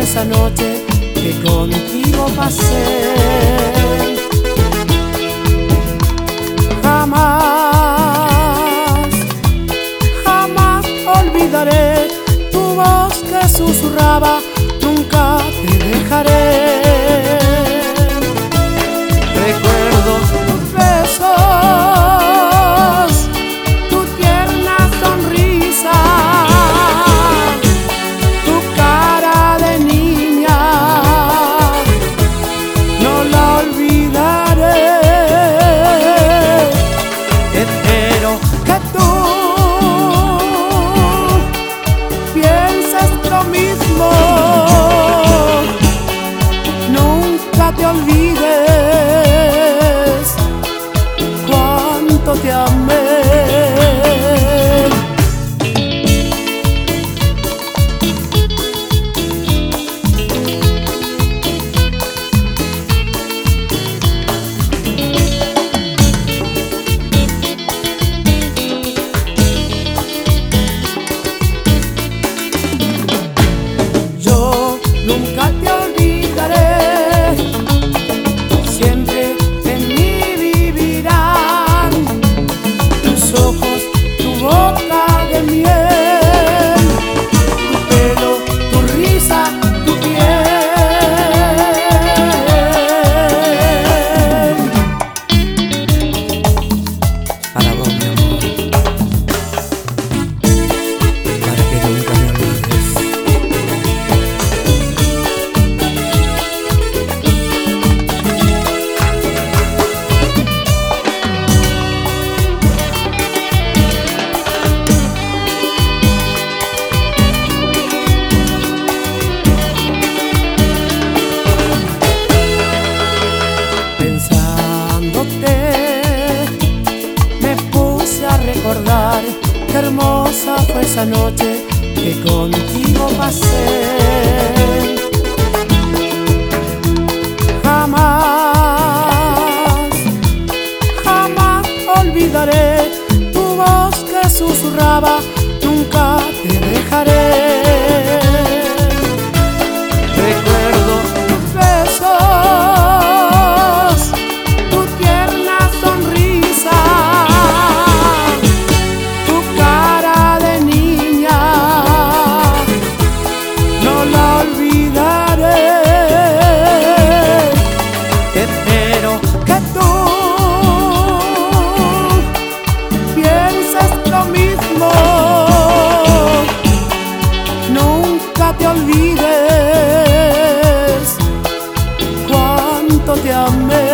fue esa noche que contigo pasé. Jamás, jamás olvidaré tu voz que susurraba: nunca te dejaré. Recuerdo tus besos, tu tierna sonrisa, tu cara de niña, no la olvidaré. Espero que tú pienses lo mismo. Nunca te olvides cuánto te amé. Yo nunca te olvidaré, siempre en mí vivirán tus ojos, tu boca de miel, tu pelo, tu risa, tu piel. Para vos, mi amor, para que nunca me olvides. Pensándote, me puse a recordar qué hermosa fue esa noche que contigo pasé. Jamás, jamás olvidaré tu voz que susurraba: nunca te dejaré. Recuerdo tus besos, tu tierna sonrisa, tu cara de niña, no la olvidaré. Espero que tú pienses lo mismo. Nunca te olvides cuánto te amé.